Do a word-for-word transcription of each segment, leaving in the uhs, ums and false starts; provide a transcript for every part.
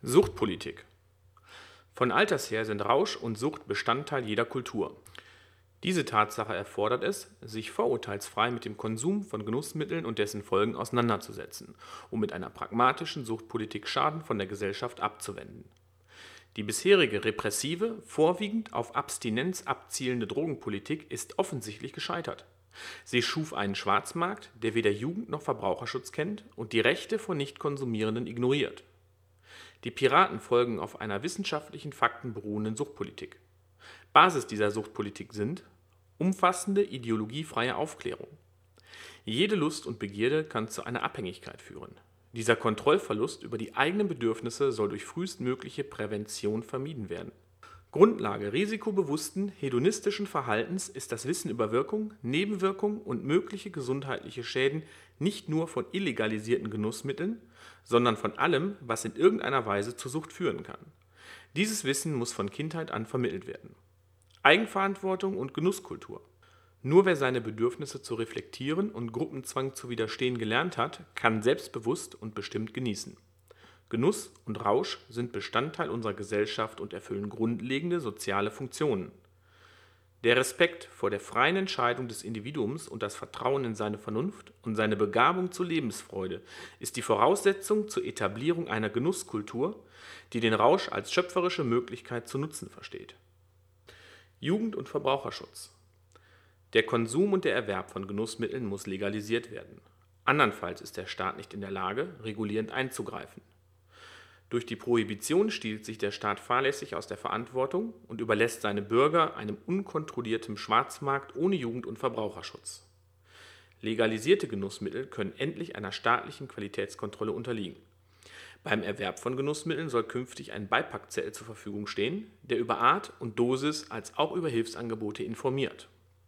Suchtpolitik. Von alters her sind Rausch und Sucht Bestandteil jeder Kultur. Diese Tatsache erfordert es, sich vorurteilsfrei mit dem Konsum von Genussmitteln und dessen Folgen auseinanderzusetzen, um mit einer pragmatischen Suchtpolitik Schaden von der Gesellschaft abzuwenden. Die bisherige repressive, vorwiegend auf Abstinenz abzielende Drogenpolitik ist offensichtlich gescheitert. Sie schuf einen Schwarzmarkt, der weder Jugend- noch Verbraucherschutz kennt und die Rechte von Nichtkonsumierenden ignoriert. Die Piraten folgen auf einer wissenschaftlichen, Fakten beruhenden Suchtpolitik. Basis dieser Suchtpolitik sind umfassende ideologiefreie Aufklärung. Jede Lust und Begierde kann zu einer Abhängigkeit führen. Dieser Kontrollverlust über die eigenen Bedürfnisse soll durch frühestmögliche Prävention vermieden werden. Grundlage risikobewussten, hedonistischen Verhaltens ist das Wissen über Wirkung, Nebenwirkungen und mögliche gesundheitliche Schäden nicht nur von illegalisierten Genussmitteln, sondern von allem, was in irgendeiner Weise zur Sucht führen kann. Dieses Wissen muss von Kindheit an vermittelt werden. Eigenverantwortung und Genusskultur. Nur wer seine Bedürfnisse zu reflektieren und Gruppenzwang zu widerstehen gelernt hat, kann selbstbewusst und bestimmt genießen. Genuss und Rausch sind Bestandteil unserer Gesellschaft und erfüllen grundlegende soziale Funktionen. Der Respekt vor der freien Entscheidung des Individuums und das Vertrauen in seine Vernunft und seine Begabung zur Lebensfreude ist die Voraussetzung zur Etablierung einer Genusskultur, die den Rausch als schöpferische Möglichkeit zu nutzen versteht. Jugend- und Verbraucherschutz. Der Konsum und der Erwerb von Genussmitteln muss legalisiert werden. Andernfalls ist der Staat nicht in der Lage, regulierend einzugreifen. Durch die Prohibition stiehlt sich der Staat fahrlässig aus der Verantwortung und überlässt seine Bürger einem unkontrollierten Schwarzmarkt ohne Jugend- und Verbraucherschutz. Legalisierte Genussmittel können endlich einer staatlichen Qualitätskontrolle unterliegen. Beim Erwerb von Genussmitteln soll künftig ein Beipackzettel zur Verfügung stehen, der über Art und Dosis als auch über Hilfsangebote informiert.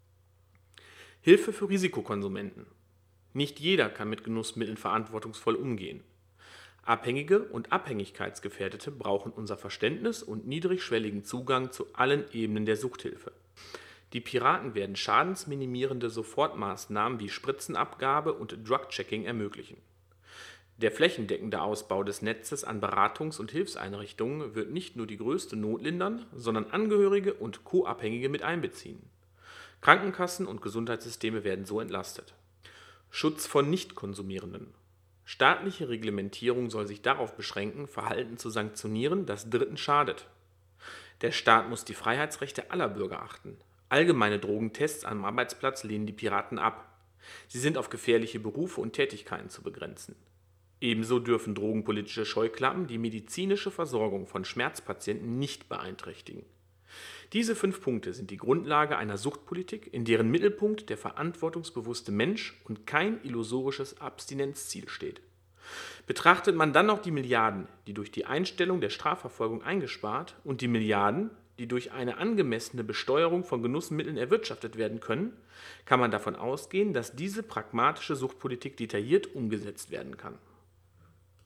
Hilfe für Risikokonsumenten. Nicht jeder kann mit Genussmitteln verantwortungsvoll umgehen. Abhängige und Abhängigkeitsgefährdete brauchen unser Verständnis und niedrigschwelligen Zugang zu allen Ebenen der Suchthilfe. Die Piraten werden schadensminimierende Sofortmaßnahmen wie Spritzenabgabe und Drug-Checking ermöglichen. Der flächendeckende Ausbau des Netzes an Beratungs- und Hilfseinrichtungen wird nicht nur die größte Not lindern, sondern Angehörige und Co-Abhängige mit einbeziehen. Krankenkassen und Gesundheitssysteme werden so entlastet. Schutz von Nichtkonsumierenden. Staatliche Reglementierung soll sich darauf beschränken, Verhalten zu sanktionieren, das Dritten schadet. Der Staat muss die Freiheitsrechte aller Bürger achten. Allgemeine Drogentests am Arbeitsplatz lehnen die Piraten ab. Sie sind auf gefährliche Berufe und Tätigkeiten zu begrenzen. Ebenso dürfen drogenpolitische Scheuklappen die medizinische Versorgung von Schmerzpatienten nicht beeinträchtigen. Diese fünf Punkte sind die Grundlage einer Suchtpolitik, in deren Mittelpunkt der verantwortungsbewusste Mensch und kein illusorisches Abstinenzziel steht. Betrachtet man dann noch die Milliarden, die durch die Einstellung der Strafverfolgung eingespart und die Milliarden, die durch eine angemessene Besteuerung von Genussmitteln erwirtschaftet werden können, kann man davon ausgehen, dass diese pragmatische Suchtpolitik detailliert umgesetzt werden kann.